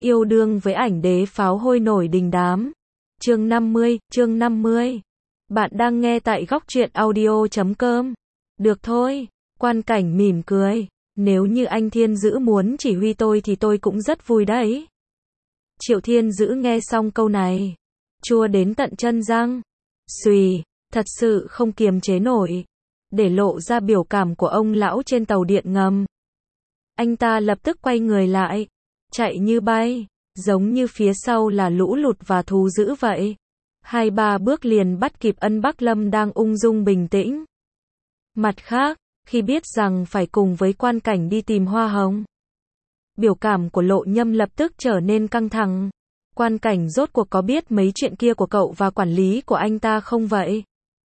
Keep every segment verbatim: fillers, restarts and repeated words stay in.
Yêu đương với ảnh đế pháo hôi nổi đình đám. Chương năm mươi, chương năm mươi. Bạn đang nghe tại góc truyện audio chấm com. Được thôi, Quan Cảnh mỉm cười. Nếu như anh Thiên Dữ muốn chỉ huy tôi thì tôi cũng rất vui đấy. Triệu Thiên Dữ nghe xong câu này, chua đến tận chân răng. Xùy, thật sự không kiềm chế nổi, để lộ ra biểu cảm của ông lão trên tàu điện ngầm. Anh ta lập tức quay người lại, chạy như bay, giống như phía sau là lũ lụt và thú dữ vậy. Hai ba bước liền bắt kịp Ân Bắc Lâm đang ung dung bình tĩnh. Mặt khác, khi biết rằng phải cùng với Quan Cảnh đi tìm hoa hồng, biểu cảm của Lộ Nhâm lập tức trở nên căng thẳng. Quan Cảnh rốt cuộc có biết mấy chuyện kia của cậu và quản lý của anh ta không vậy?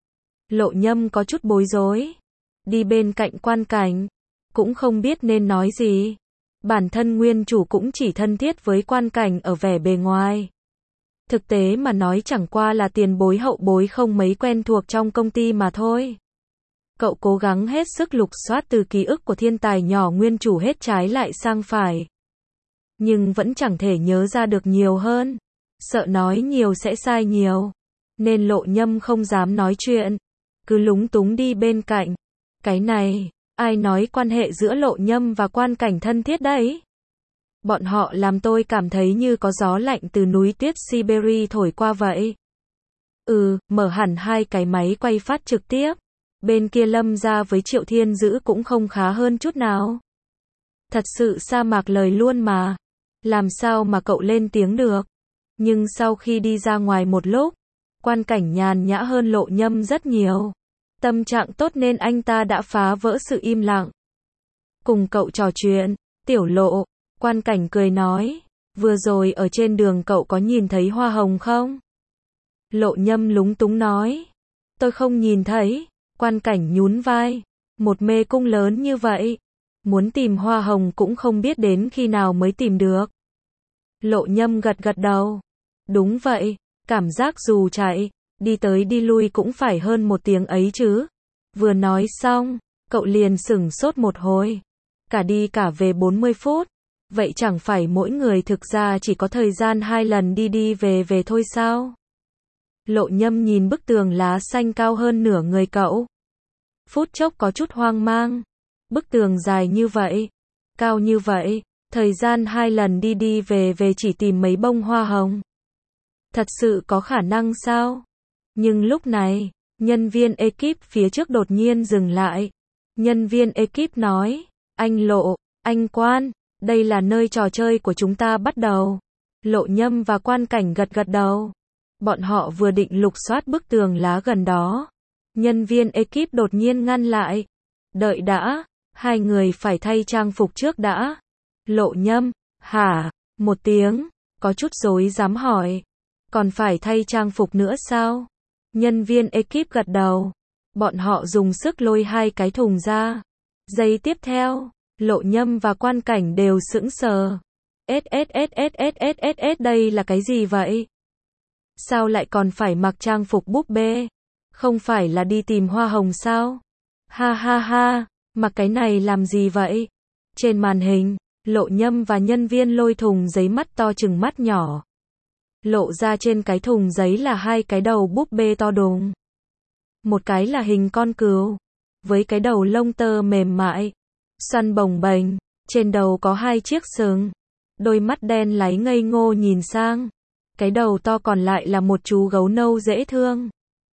Lộ Nhâm có chút bối rối, đi bên cạnh Quan Cảnh, cũng không biết nên nói gì. Bản thân nguyên chủ cũng chỉ thân thiết với Quan Cảnh ở vẻ bề ngoài. Thực tế mà nói chẳng qua là tiền bối hậu bối không mấy quen thuộc trong công ty mà thôi. Cậu cố gắng hết sức lục soát từ ký ức của thiên tài nhỏ nguyên chủ hết trái lại sang phải, nhưng vẫn chẳng thể nhớ ra được nhiều hơn. Sợ nói nhiều sẽ sai nhiều, nên Lộ Nhâm không dám nói chuyện, cứ lúng túng đi bên cạnh. Cái này, ai nói quan hệ giữa Lộ Nhâm và Quan Cảnh thân thiết đấy? Bọn họ làm tôi cảm thấy như có gió lạnh từ núi tuyết Siberia thổi qua vậy. Ừ, mở hẳn hai cái máy quay phát trực tiếp. Bên kia Lâm gia với Triệu Thiên Dữ cũng không khá hơn chút nào. Thật sự sa mạc lời luôn mà. Làm sao mà cậu lên tiếng được? Nhưng sau khi đi ra ngoài một lúc, Quan Cảnh nhàn nhã hơn Lộ Nhâm rất nhiều. Tâm trạng tốt nên anh ta đã phá vỡ sự im lặng. Cùng cậu trò chuyện, Tiểu Lộ, Quan Cảnh cười nói, vừa rồi ở trên đường cậu có nhìn thấy hoa hồng không? Lộ Nhâm lúng túng nói, tôi không nhìn thấy. Quan Cảnh nhún vai, một mê cung lớn như vậy, muốn tìm hoa hồng cũng không biết đến khi nào mới tìm được. Lộ Nhâm gật gật đầu, đúng vậy, cảm giác dù chạy, đi tới đi lui cũng phải hơn một tiếng ấy chứ. Vừa nói xong, cậu liền sửng sốt một hồi, cả đi cả về bốn mươi phút, vậy chẳng phải mỗi người thực ra chỉ có thời gian hai lần đi đi về về thôi sao? Lộ Nhâm nhìn bức tường lá xanh cao hơn nửa người cậu, phút chốc có chút hoang mang. Bức tường dài như vậy, cao như vậy, thời gian hai lần đi đi về về chỉ tìm mấy bông hoa hồng, thật sự có khả năng sao? Nhưng lúc này, nhân viên ekip phía trước đột nhiên dừng lại. Nhân viên ekip nói, anh Lộ, anh Quan, đây là nơi trò chơi của chúng ta bắt đầu. Lộ Nhâm và Quan Cảnh gật gật đầu. Bọn họ vừa định lục soát bức tường lá gần đó, nhân viên ekip đột nhiên ngăn lại. Đợi đã, hai người phải thay trang phục trước đã. Lộ Nhâm, hả? Một tiếng, có chút rối rắm hỏi. Còn phải thay trang phục nữa sao? Nhân viên ekip gật đầu. Bọn họ dùng sức lôi hai cái thùng ra. Giây tiếp theo, Lộ Nhâm và Quan Cảnh đều sững sờ. ét ét ét ét ét ét ét ét đây là cái gì vậy? Sao lại còn phải mặc trang phục búp bê? Không phải là đi tìm hoa hồng sao? Ha ha ha, mặc cái này làm gì vậy? Trên màn hình, Lộ Nhâm và nhân viên lôi thùng giấy mắt to chừng mắt nhỏ. Lộ ra trên cái thùng giấy là hai cái đầu búp bê to đùng. Một cái là hình con cừu, với cái đầu lông tơ mềm mại, xoăn bồng bềnh, trên đầu có hai chiếc sừng. Đôi mắt đen láy ngây ngô nhìn sang. Cái đầu to còn lại là một chú gấu nâu dễ thương.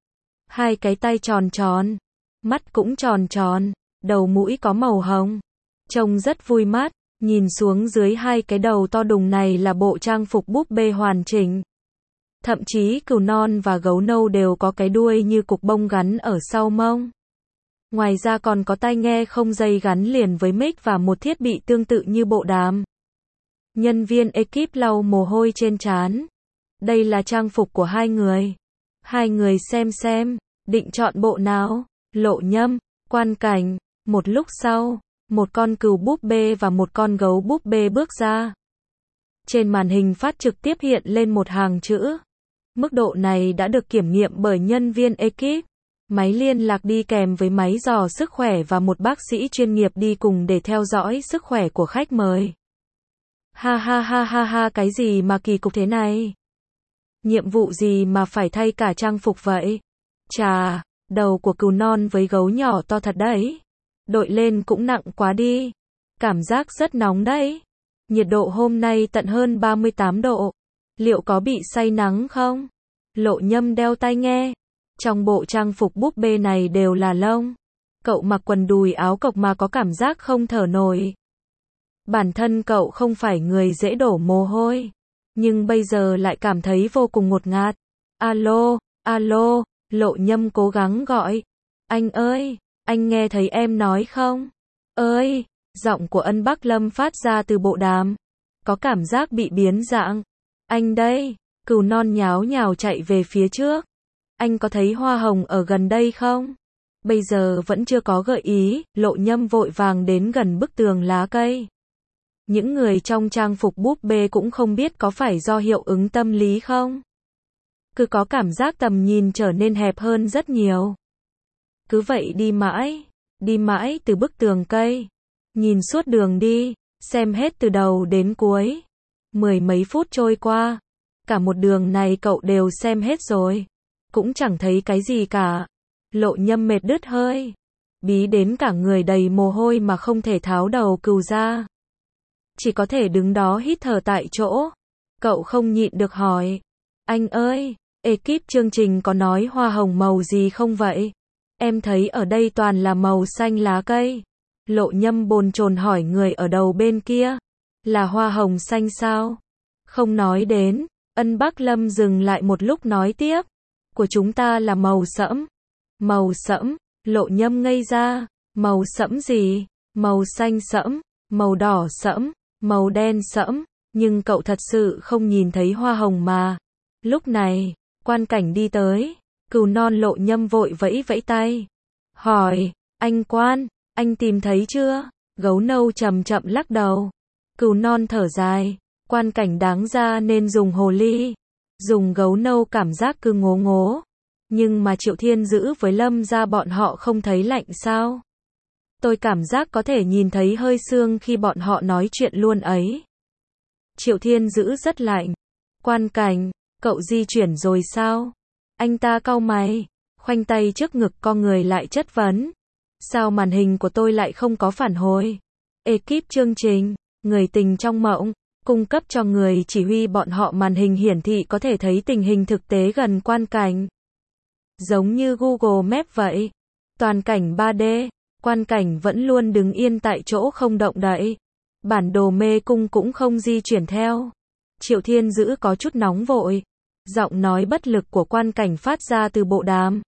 Hai cái tay tròn tròn, mắt cũng tròn tròn, đầu mũi có màu hồng. Trông rất vui mắt, nhìn xuống dưới hai cái đầu to đùng này là bộ trang phục búp bê hoàn chỉnh. Thậm chí cừu non và gấu nâu đều có cái đuôi như cục bông gắn ở sau mông. Ngoài ra còn có tai nghe không dây gắn liền với mic và một thiết bị tương tự như bộ đàm. Nhân viên ekip lau mồ hôi trên trán. Đây là trang phục của hai người. Hai người xem xem, định chọn bộ nào? Lộ Nhâm, Quan Cảnh. Một lúc sau, một con cừu búp bê và một con gấu búp bê bước ra. Trên màn hình phát trực tiếp hiện lên một hàng chữ. Mức độ này đã được kiểm nghiệm bởi nhân viên ekip. Máy liên lạc đi kèm với máy dò sức khỏe và một bác sĩ chuyên nghiệp đi cùng để theo dõi sức khỏe của khách mời. Ha ha ha ha ha, cái gì mà kỳ cục thế này? Nhiệm vụ gì mà phải thay cả trang phục vậy? Chà, đầu của cừu non với gấu nhỏ to thật đấy. Đội lên cũng nặng quá đi. Cảm giác rất nóng đấy. Nhiệt độ hôm nay tận hơn ba mươi tám độ. Liệu có bị say nắng không? Lộ Nhâm đeo tai nghe. Trong bộ trang phục búp bê này đều là lông. Cậu mặc quần đùi áo cộc mà có cảm giác không thở nổi. Bản thân cậu không phải người dễ đổ mồ hôi. Nhưng bây giờ lại cảm thấy vô cùng ngột ngạt. Alo, alo, Lộ Nhâm cố gắng gọi. Anh ơi, anh nghe thấy em nói không? Ơi, giọng của Ân Bắc Lâm phát ra từ bộ đàm. Có cảm giác bị biến dạng. Anh đây, cừu non nháo nhào chạy về phía trước. Anh có thấy hoa hồng ở gần đây không? Bây giờ vẫn chưa có gợi ý, Lộ Nhâm vội vàng đến gần bức tường lá cây. Những người trong trang phục búp bê cũng không biết có phải do hiệu ứng tâm lý không? Cứ có cảm giác tầm nhìn trở nên hẹp hơn rất nhiều. Cứ vậy đi mãi, đi mãi từ bức tường cây. Nhìn suốt đường đi, xem hết từ đầu đến cuối. Mười mấy phút trôi qua, cả một đường này cậu đều xem hết rồi. Cũng chẳng thấy cái gì cả. Lộ Nhâm mệt đứt hơi. Bí đến cả người đầy mồ hôi mà không thể tháo đầu cừu ra. Chỉ có thể đứng đó hít thở tại chỗ. Cậu không nhịn được hỏi. Anh ơi, ekip chương trình có nói hoa hồng màu gì không vậy? Em thấy ở đây toàn là màu xanh lá cây. Lộ Nhâm bồn chồn hỏi người ở đầu bên kia. Là hoa hồng xanh sao? Không nói đến. Ân Bắc Lâm dừng lại một lúc nói tiếp. Của chúng ta là màu sẫm. Màu sẫm, Lộ Nhâm ngây ra. Màu sẫm gì? Màu xanh sẫm, màu đỏ sẫm, màu đen sẫm. Nhưng cậu thật sự không nhìn thấy hoa hồng mà. Lúc này, quan cảnh đi tới. Cừu non Lộ Nhâm vội vẫy vẫy tay. Hỏi, anh quan, anh tìm thấy chưa? Gấu nâu chậm chậm lắc đầu. Cừu non thở dài. Quan cảnh đáng ra nên dùng hồ ly. Dùng gấu nâu cảm giác cứ ngố ngố. Nhưng mà Triệu Thiên Dữ với Lâm gia bọn họ không thấy lạnh sao? Tôi cảm giác có thể nhìn thấy hơi sương khi bọn họ nói chuyện luôn ấy. Triệu Thiên Dữ rất lạnh. Quan cảnh, cậu di chuyển rồi sao? Anh ta cau mày, khoanh tay trước ngực co người lại chất vấn. Sao màn hình của tôi lại không có phản hồi? Ekip chương trình, người tình trong mộng, cung cấp cho người chỉ huy bọn họ màn hình hiển thị có thể thấy tình hình thực tế gần quan cảnh. Giống như Google Maps vậy. Toàn cảnh ba D, quan cảnh vẫn luôn đứng yên tại chỗ không động đậy. Bản đồ mê cung cũng không di chuyển theo. Triệu Thiên Dữ có chút nóng vội. Giọng nói bất lực của quan cảnh phát ra từ bộ đàm.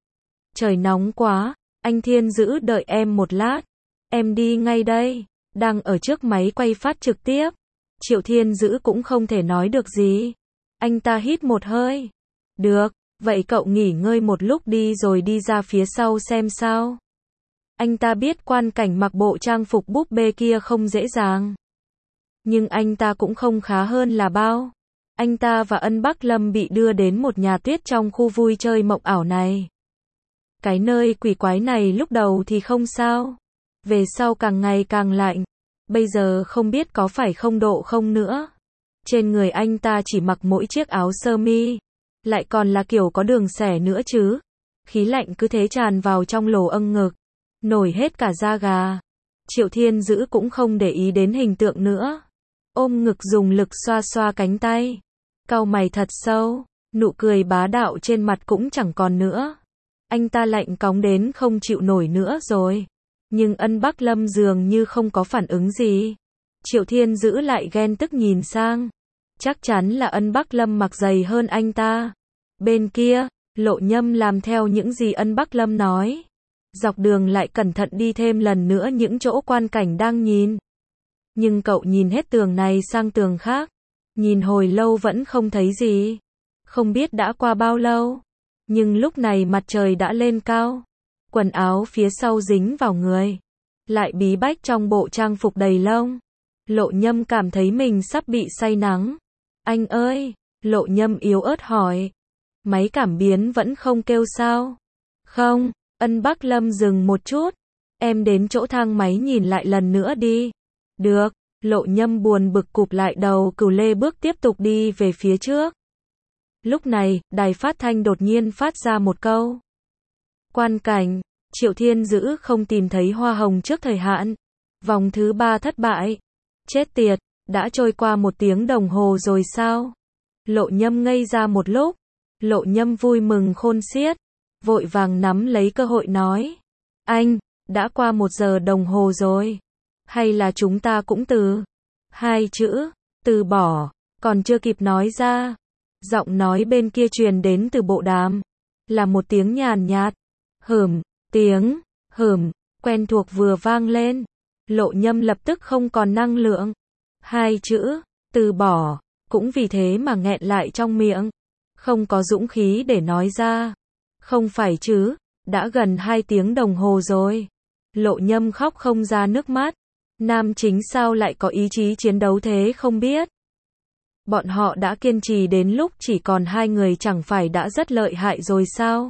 Trời nóng quá, anh Thiên Dữ đợi em một lát. Em đi ngay đây, đang ở trước máy quay phát trực tiếp. Triệu Thiên Dữ cũng không thể nói được gì. Anh ta hít một hơi. Được, vậy cậu nghỉ ngơi một lúc đi rồi đi ra phía sau xem sao. Anh ta biết quan cảnh mặc bộ trang phục búp bê kia không dễ dàng. Nhưng anh ta cũng không khá hơn là bao. Anh ta và Ân Bắc Lâm bị đưa đến một nhà tuyết trong khu vui chơi mộng ảo này. Cái nơi quỷ quái này lúc đầu thì không sao. Về sau càng ngày càng lạnh. Bây giờ không biết có phải không độ không nữa. Trên người anh ta chỉ mặc mỗi chiếc áo sơ mi. Lại còn là kiểu có đường xẻ nữa chứ. Khí lạnh cứ thế tràn vào trong lỗ âng ngực. Nổi hết cả da gà. Triệu Thiên Dữ cũng không để ý đến hình tượng nữa. Ôm ngực dùng lực xoa xoa cánh tay. Cau mày thật sâu. Nụ cười bá đạo trên mặt cũng chẳng còn nữa. Anh ta lạnh cóng đến không chịu nổi nữa rồi. Nhưng Ân Bắc Lâm dường như không có phản ứng gì. Triệu Thiên Dữ lại ghen tức nhìn sang. Chắc chắn là Ân Bắc Lâm mặc dày hơn anh ta. Bên kia, Lộ Nhâm làm theo những gì Ân Bắc Lâm nói. Dọc đường lại cẩn thận đi thêm lần nữa những chỗ quan cảnh đang nhìn. Nhưng cậu nhìn hết tường này sang tường khác. Nhìn hồi lâu vẫn không thấy gì. Không biết đã qua bao lâu. Nhưng lúc này mặt trời đã lên cao. Quần áo phía sau dính vào người. Lại bí bách trong bộ trang phục đầy lông. Lộ Nhâm cảm thấy mình sắp bị say nắng. Anh ơi, Lộ Nhâm yếu ớt hỏi. Máy cảm biến vẫn không kêu sao? Không, Ân Bắc Lâm dừng một chút. Em đến chỗ thang máy nhìn lại lần nữa đi. Được, Lộ Nhâm buồn bực cụp lại đầu Cửu Lê bước tiếp tục đi về phía trước. Lúc này, đài phát thanh đột nhiên phát ra một câu. Quan cảnh, Triệu Thiên Dữ không tìm thấy hoa hồng trước thời hạn. Vòng thứ ba thất bại. Chết tiệt, đã trôi qua một tiếng đồng hồ rồi sao? Lộ Nhâm ngây ra một lúc. Lộ Nhâm vui mừng khôn xiết. Vội vàng nắm lấy cơ hội nói. Anh, đã qua một giờ đồng hồ rồi. Hay là chúng ta cũng từ. Hai chữ, từ bỏ, còn chưa kịp nói ra. Giọng nói bên kia truyền đến từ bộ đàm. Là một tiếng nhàn nhạt. Hửm, tiếng, hửm, quen thuộc vừa vang lên. Lộ Nhâm lập tức không còn năng lượng. Hai chữ, từ bỏ, cũng vì thế mà nghẹn lại trong miệng. Không có dũng khí để nói ra. Không phải chứ, đã gần hai tiếng đồng hồ rồi. Lộ Nhâm khóc không ra nước mắt. Nam chính sao lại có ý chí chiến đấu thế không biết. Bọn họ đã kiên trì đến lúc chỉ còn hai người chẳng phải đã rất lợi hại rồi sao?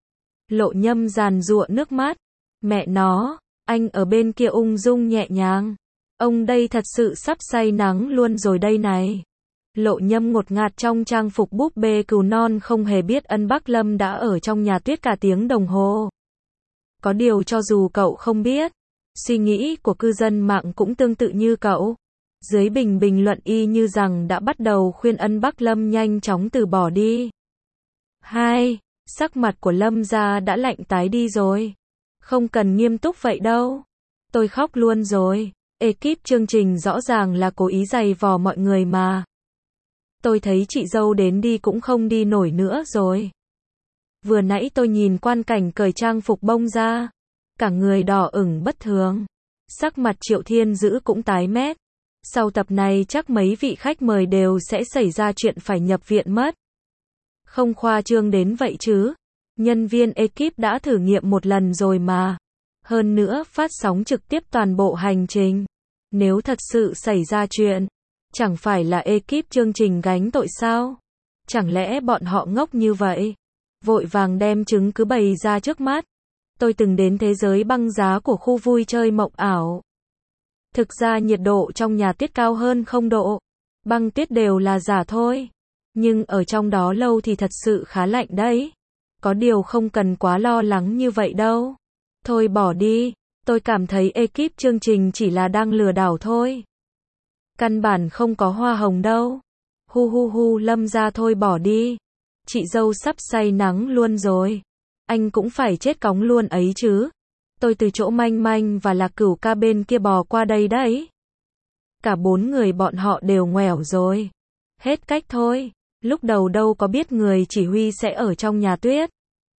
Lộ Nhâm giàn giụa nước mắt. Mẹ nó, anh ở bên kia ung dung nhẹ nhàng. Ông đây thật sự sắp say nắng luôn rồi đây này. Lộ Nhâm ngột ngạt trong trang phục búp bê cừu non không hề biết Ân Bắc Lâm đã ở trong nhà tuyết cả tiếng đồng hồ. Có điều cho dù cậu không biết, suy nghĩ của cư dân mạng cũng tương tự như cậu. Dưới bình bình luận y như rằng đã bắt đầu khuyên Ân Bắc Lâm nhanh chóng từ bỏ đi. Hai, sắc mặt của Lâm gia đã lạnh tái đi rồi. Không cần nghiêm túc vậy đâu. Tôi khóc luôn rồi. Ekip chương trình rõ ràng là cố ý giày vò mọi người mà. Tôi thấy chị dâu đến đi cũng không đi nổi nữa rồi. Vừa nãy tôi nhìn Quan Cảnh cởi trang phục bông ra. Cả người đỏ ửng bất thường. Sắc mặt Triệu Thiên Dữ cũng tái mét. Sau tập này chắc mấy vị khách mời đều sẽ xảy ra chuyện phải nhập viện mất. Không khoa trương đến vậy chứ. Nhân viên ekip đã thử nghiệm một lần rồi mà. Hơn nữa phát sóng trực tiếp toàn bộ hành trình. Nếu thật sự xảy ra chuyện, chẳng phải là ekip chương trình gánh tội sao? Chẳng lẽ bọn họ ngốc như vậy? Vội vàng đem chứng cứ bày ra trước mắt. Tôi từng đến thế giới băng giá của khu vui chơi mộng ảo. Thực ra nhiệt độ trong nhà tuyết cao hơn không độ. Băng tuyết đều là giả thôi. Nhưng ở trong đó lâu thì thật sự khá lạnh đấy. Có điều không cần quá lo lắng như vậy đâu. Thôi bỏ đi, tôi cảm thấy ekip chương trình chỉ là đang lừa đảo thôi. Căn bản không có hoa hồng đâu. Hu hu hu Lâm gia thôi bỏ đi. Chị dâu sắp say nắng luôn rồi. Anh cũng phải chết cóng luôn ấy chứ. Tôi từ chỗ Manh Manh và Lạc Cửu ca bên kia bò qua đây đấy. Cả bốn người bọn họ đều ngoẻo rồi. Hết cách thôi. Lúc đầu đâu có biết người chỉ huy sẽ ở trong nhà tuyết.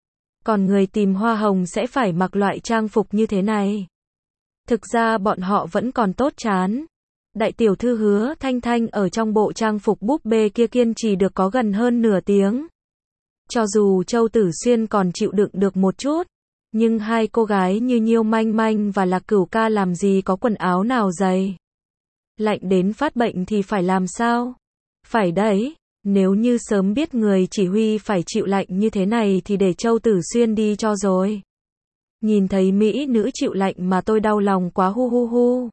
Còn người tìm hoa hồng sẽ phải mặc loại trang phục như thế này. Thực ra bọn họ vẫn còn tốt chán. Đại tiểu thư Hứa Thanh Thanh ở trong bộ trang phục búp bê kia kiên trì được có gần hơn nửa tiếng. Cho dù Châu Tử Xuyên còn chịu đựng được một chút, nhưng hai cô gái như Nhiêu Manh Manh và Lạc Cửu ca làm gì có quần áo nào dày. Lạnh đến phát bệnh thì phải làm sao? Phải đấy, nếu như sớm biết người chỉ huy phải chịu lạnh như thế này thì để Châu Tử Xuyên đi cho rồi. Nhìn thấy mỹ nữ chịu lạnh mà tôi đau lòng quá hu hu hu.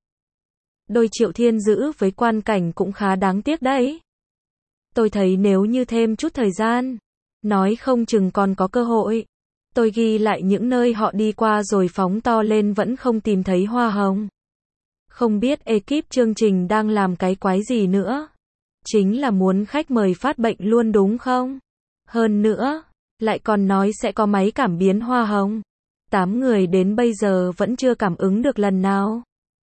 Đôi Triệu Thiên Dữ với Quan Cảnh cũng khá đáng tiếc đấy. Tôi thấy nếu như thêm chút thời gian, nói không chừng còn có cơ hội. Tôi ghi lại những nơi họ đi qua rồi phóng to lên vẫn không tìm thấy hoa hồng. Không biết ekip chương trình đang làm cái quái gì nữa. Chính là muốn khách mời phát bệnh luôn đúng không? Hơn nữa, lại còn nói sẽ có máy cảm biến hoa hồng. Tám người đến bây giờ vẫn chưa cảm ứng được lần nào.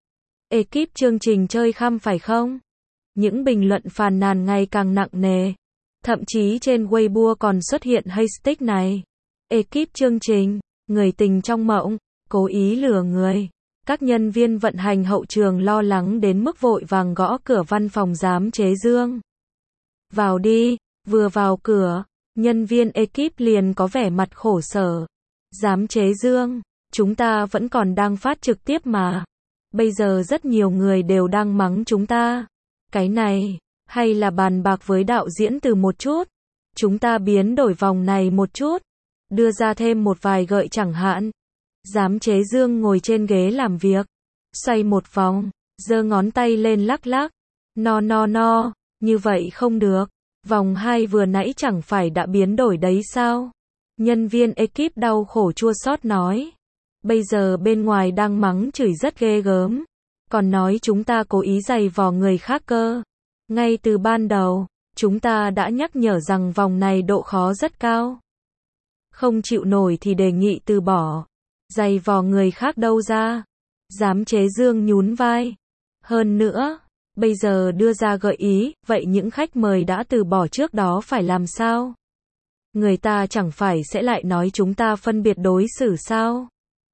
Ekip chương trình chơi khăm phải không? Những bình luận phàn nàn ngày càng nặng nề. Thậm chí trên Weibo còn xuất hiện hashtag này. Ekip chương trình, người tình trong mộng, cố ý lừa người. Các nhân viên vận hành hậu trường lo lắng đến mức vội vàng gõ cửa văn phòng giám chế Dương. Vào đi, vừa vào cửa, nhân viên ekip liền có vẻ mặt khổ sở. Giám chế Dương, chúng ta vẫn còn đang phát trực tiếp mà. Bây giờ rất nhiều người đều đang mắng chúng ta. Cái này, hay là bàn bạc với đạo diễn từ một chút. Chúng ta biến đổi vòng này một chút. Đưa ra thêm một vài gợi chẳng hạn. Giám chế Dương ngồi trên ghế làm việc. Xoay một vòng. giơ ngón tay lên lắc lắc. No no no, như vậy không được. Vòng hai vừa nãy chẳng phải đã biến đổi đấy sao? Nhân viên ekip đau khổ chua xót nói. Bây giờ bên ngoài đang mắng chửi rất ghê gớm. Còn nói chúng ta cố ý giày vò người khác cơ. Ngay từ ban đầu, chúng ta đã nhắc nhở rằng vòng này độ khó rất cao. Không chịu nổi thì đề nghị từ bỏ. Giày vò người khác đâu ra. Giám chế Dương nhún vai. Hơn nữa, bây giờ đưa ra gợi ý, vậy những khách mời đã từ bỏ trước đó phải làm sao? Người ta chẳng phải sẽ lại nói chúng ta phân biệt đối xử sao?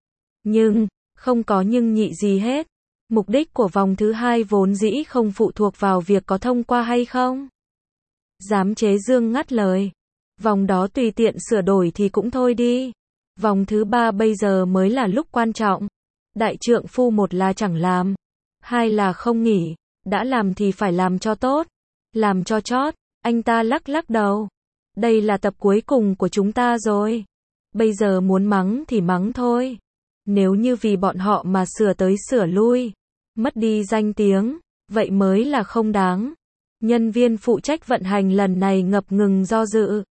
Nhưng, không có nhưng nhị gì hết. Mục đích của vòng thứ hai vốn dĩ không phụ thuộc vào việc có thông qua hay không. Giám chế Dương ngắt lời. Vòng đó tùy tiện sửa đổi thì cũng thôi đi. Vòng thứ ba bây giờ mới là lúc quan trọng. Đại trượng phu một là chẳng làm. Hai là không nghỉ. Đã làm thì phải làm cho tốt. Làm cho chót. Anh ta lắc lắc đầu. Đây là tập cuối cùng của chúng ta rồi. Bây giờ muốn mắng thì mắng thôi. Nếu như vì bọn họ mà sửa tới sửa lui, mất đi danh tiếng, vậy mới là không đáng. Nhân viên phụ trách vận hành lần này ngập ngừng do dự.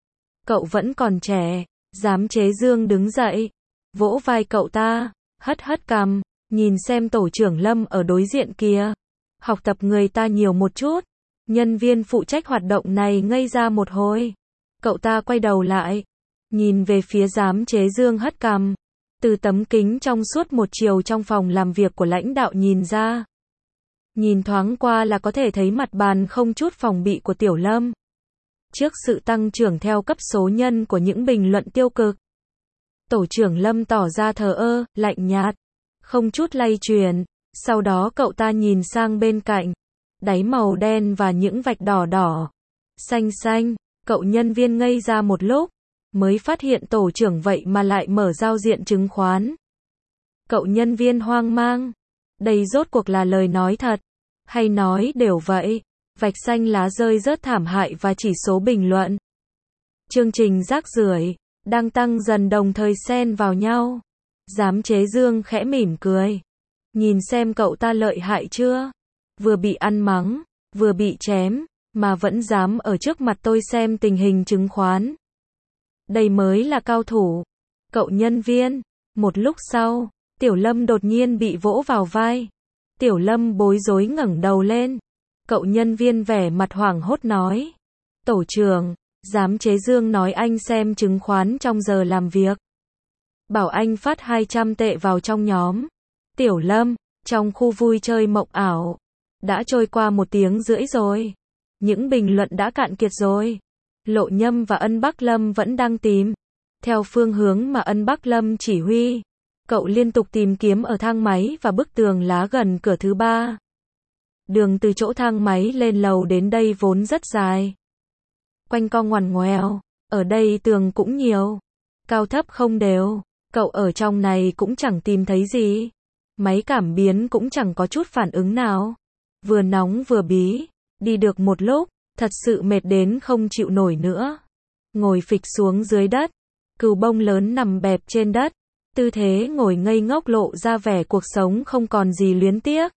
Cậu vẫn còn trẻ. Giám chế Dương đứng dậy, vỗ vai cậu ta, hất hất cằm, nhìn xem tổ trưởng Lâm ở đối diện kia. Học tập người ta nhiều một chút. Nhân viên phụ trách hoạt động này ngây ra một hồi. Cậu ta quay đầu lại, nhìn về phía giám chế Dương hất cằm. Từ tấm kính trong suốt một chiều trong phòng làm việc của lãnh đạo nhìn ra. Nhìn thoáng qua là có thể thấy mặt bàn không chút phòng bị của Tiểu Lâm. Trước sự tăng trưởng theo cấp số nhân của những bình luận tiêu cực, tổ trưởng Lâm tỏ ra thờ ơ, lạnh nhạt, không chút lay chuyển. Sau đó cậu ta nhìn sang bên cạnh, đáy màu đen và những vạch đỏ đỏ, xanh xanh. Cậu nhân viên ngây ra một lúc, mới phát hiện tổ trưởng vậy mà lại mở giao diện chứng khoán. Cậu nhân viên hoang mang. Đây rốt cuộc là lời nói thật, hay nói đều vậy? Vạch xanh lá rơi rớt thảm hại và chỉ số bình luận. Chương trình rác rưởi đang tăng dần đồng thời xen vào nhau. Giám chế Dương khẽ mỉm cười. Nhìn xem cậu ta lợi hại chưa? Vừa bị ăn mắng, vừa bị chém, mà vẫn dám ở trước mặt tôi xem tình hình chứng khoán. Đây mới là cao thủ. Cậu nhân viên. Một lúc sau, Tiểu Lâm đột nhiên bị vỗ vào vai. Tiểu Lâm bối rối ngẩng đầu lên. Cậu nhân viên vẻ mặt hoảng hốt nói. Tổ trưởng, giám chế Dương nói anh xem chứng khoán trong giờ làm việc. Bảo anh phát hai trăm tệ vào trong nhóm. Tiểu Lâm, trong khu vui chơi mộng ảo. Đã trôi qua một tiếng rưỡi rồi. Những bình luận đã cạn kiệt rồi. Lộ Nhâm và Ân Bắc Lâm vẫn đang tìm. Theo phương hướng mà Ân Bắc Lâm chỉ huy, cậu liên tục tìm kiếm ở thang máy và bức tường lá gần cửa thứ ba. Đường từ chỗ thang máy lên lầu đến đây vốn rất dài. Quanh co ngoằn ngoèo, ở đây tường cũng nhiều. Cao thấp không đều, cậu ở trong này cũng chẳng tìm thấy gì. Máy cảm biến cũng chẳng có chút phản ứng nào. Vừa nóng vừa bí, đi được một lúc, thật sự mệt đến không chịu nổi nữa. Ngồi phịch xuống dưới đất, cừu bông lớn nằm bẹp trên đất. Tư thế ngồi ngây ngốc lộ ra vẻ cuộc sống không còn gì luyến tiếc.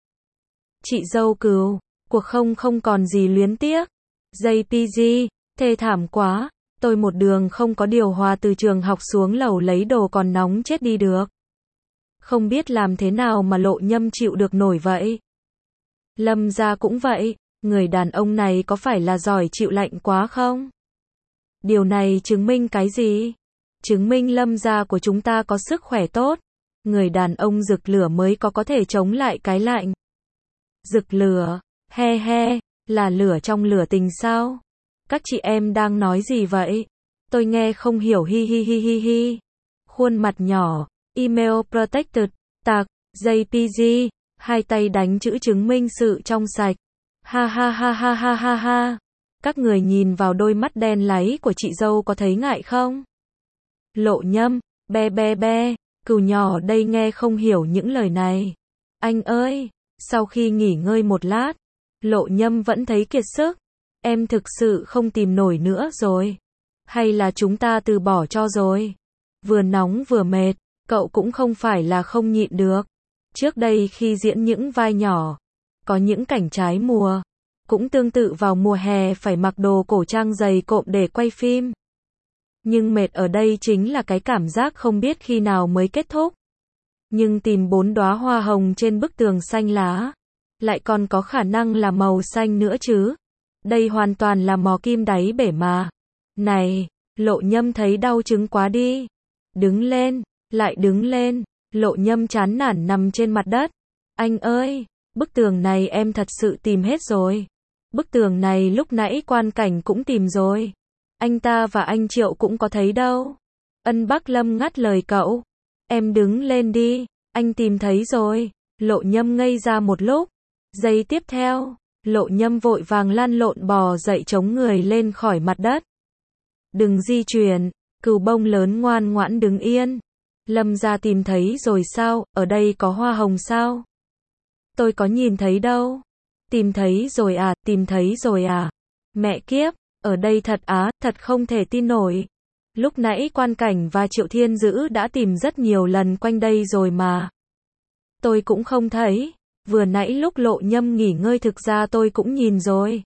Chị dâu cừu, cuộc không không còn gì luyến tiếc. gi pê giê, thê thảm quá, tôi một đường không có điều hòa từ trường học xuống lầu lấy đồ còn nóng chết đi được. Không biết làm thế nào mà Lộ Nhâm chịu được nổi vậy. Lâm gia cũng vậy, người đàn ông này có phải là giỏi chịu lạnh quá không? Điều này chứng minh cái gì? Chứng minh Lâm gia của chúng ta có sức khỏe tốt. Người đàn ông rực lửa mới có có thể chống lại cái lạnh. Rực lửa, he he, là lửa trong lửa tình sao? Các chị em đang nói gì vậy? Tôi nghe không hiểu hi hi hi hi hi. Khuôn mặt nhỏ, email protected, tag, gi pê giê, hai tay đánh chữ chứng minh sự trong sạch. Ha ha ha ha ha ha ha. Các người nhìn vào đôi mắt đen láy của chị dâu có thấy ngại không? Lộ Nhâm, be be be, cừu nhỏ đây nghe không hiểu những lời này. Anh ơi, sau khi nghỉ ngơi một lát, Lộ Nhâm vẫn thấy kiệt sức. Em thực sự không tìm nổi nữa rồi. Hay là chúng ta từ bỏ cho rồi? Vừa nóng vừa mệt, cậu cũng không phải là không nhịn được. Trước đây khi diễn những vai nhỏ, có những cảnh trái mùa, cũng tương tự vào mùa hè phải mặc đồ cổ trang dày cộm để quay phim. Nhưng mệt ở đây chính là cái cảm giác không biết khi nào mới kết thúc. Nhưng tìm bốn đóa hoa hồng trên bức tường xanh lá, lại còn có khả năng là màu xanh nữa chứ. Đây hoàn toàn là mò kim đáy bể mà. Này, Lộ Nhâm thấy đau chứng quá đi. Đứng lên, lại đứng lên, Lộ Nhâm chán nản nằm trên mặt đất. Anh ơi, bức tường này em thật sự tìm hết rồi. Bức tường này lúc nãy Quan Cảnh cũng tìm rồi. Anh ta và anh Triệu cũng có thấy đâu. Ân Bắc Lâm ngắt lời cậu. Em đứng lên đi, anh tìm thấy rồi. Lộ Nhâm ngây ra một lúc. Giây tiếp theo, Lộ Nhâm vội vàng lăn lộn bò dậy chống người lên khỏi mặt đất. Đừng di chuyển, Cừu Bông lớn ngoan ngoãn đứng yên. Lâm gia tìm thấy rồi sao, ở đây có hoa hồng sao? Tôi có nhìn thấy đâu. Tìm thấy rồi à, tìm thấy rồi à. Mẹ kiếp, ở đây thật á, thật không thể tin nổi. Lúc nãy Quan Cảnh và Triệu Thiên Dữ đã tìm rất nhiều lần quanh đây rồi mà. Tôi cũng không thấy. Vừa nãy lúc Lộ Nhâm nghỉ ngơi thực ra tôi cũng nhìn rồi.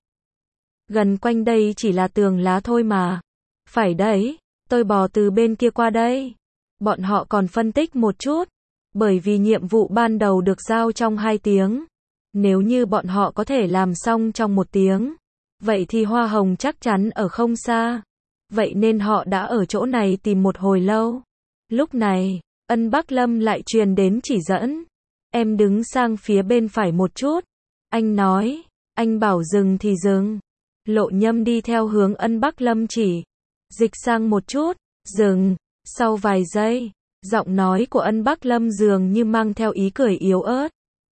Gần quanh đây chỉ là tường lá thôi mà. Phải đấy, tôi bò từ bên kia qua đây. Bọn họ còn phân tích một chút. Bởi vì nhiệm vụ ban đầu được giao trong hai tiếng. Nếu như bọn họ có thể làm xong trong một tiếng, vậy thì hoa hồng chắc chắn ở không xa. Vậy nên họ đã ở chỗ này tìm một hồi lâu. Lúc này, Ân Bắc Lâm lại truyền đến chỉ dẫn. Em đứng sang phía bên phải một chút. Anh nói, anh bảo dừng thì dừng. Lộ Nhâm đi theo hướng Ân Bắc Lâm chỉ. Dịch sang một chút, dừng. Sau vài giây, giọng nói của Ân Bắc Lâm dường như mang theo ý cười yếu ớt.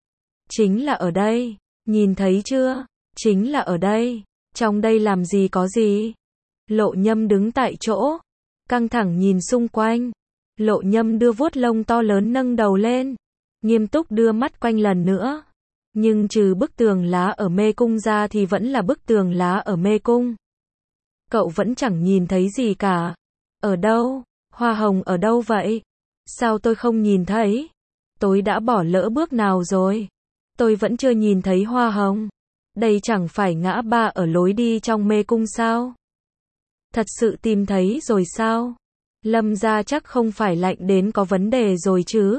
Chính là ở đây, nhìn thấy chưa? Chính là ở đây. Trong đây làm gì có gì? Lộ Nhâm đứng tại chỗ, căng thẳng nhìn xung quanh. Lộ Nhâm đưa vuốt lông to lớn nâng đầu lên, nghiêm túc đưa mắt quanh lần nữa. Nhưng trừ bức tường lá ở mê cung ra thì vẫn là bức tường lá ở mê cung. Cậu vẫn chẳng nhìn thấy gì cả. Ở đâu? Hoa hồng ở đâu vậy? Sao tôi không nhìn thấy? Tôi đã bỏ lỡ bước nào rồi? Tôi vẫn chưa nhìn thấy hoa hồng. Đây chẳng phải ngã ba ở lối đi trong mê cung sao? Thật sự tìm thấy rồi sao? Lâm gia chắc không phải lạnh đến có vấn đề rồi chứ?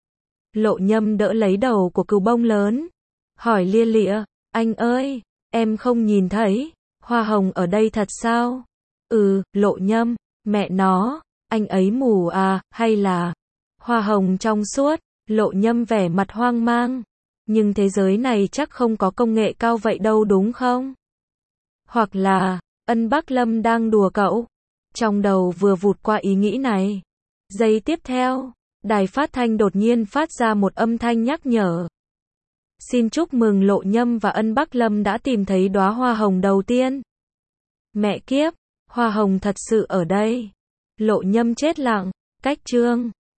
Lộ Nhâm đỡ lấy đầu của Cừu Bông lớn, hỏi lia lịa, anh ơi, em không nhìn thấy, hoa hồng ở đây thật sao? Ừ, Lộ Nhâm, mẹ nó, anh ấy mù à, hay là hoa hồng trong suốt? Lộ Nhâm vẻ mặt hoang mang. Nhưng thế giới này chắc không có công nghệ cao vậy đâu đúng không? Hoặc là, Ân Bắc Lâm đang đùa cậu? Trong đầu vừa vụt qua ý nghĩ này. Giây tiếp theo, đài phát thanh đột nhiên phát ra một âm thanh nhắc nhở. Xin chúc mừng Lộ Nhâm và Ân Bắc Lâm đã tìm thấy đóa hoa hồng đầu tiên. Mẹ kiếp, hoa hồng thật sự ở đây. Lộ Nhâm chết lặng, cách chương.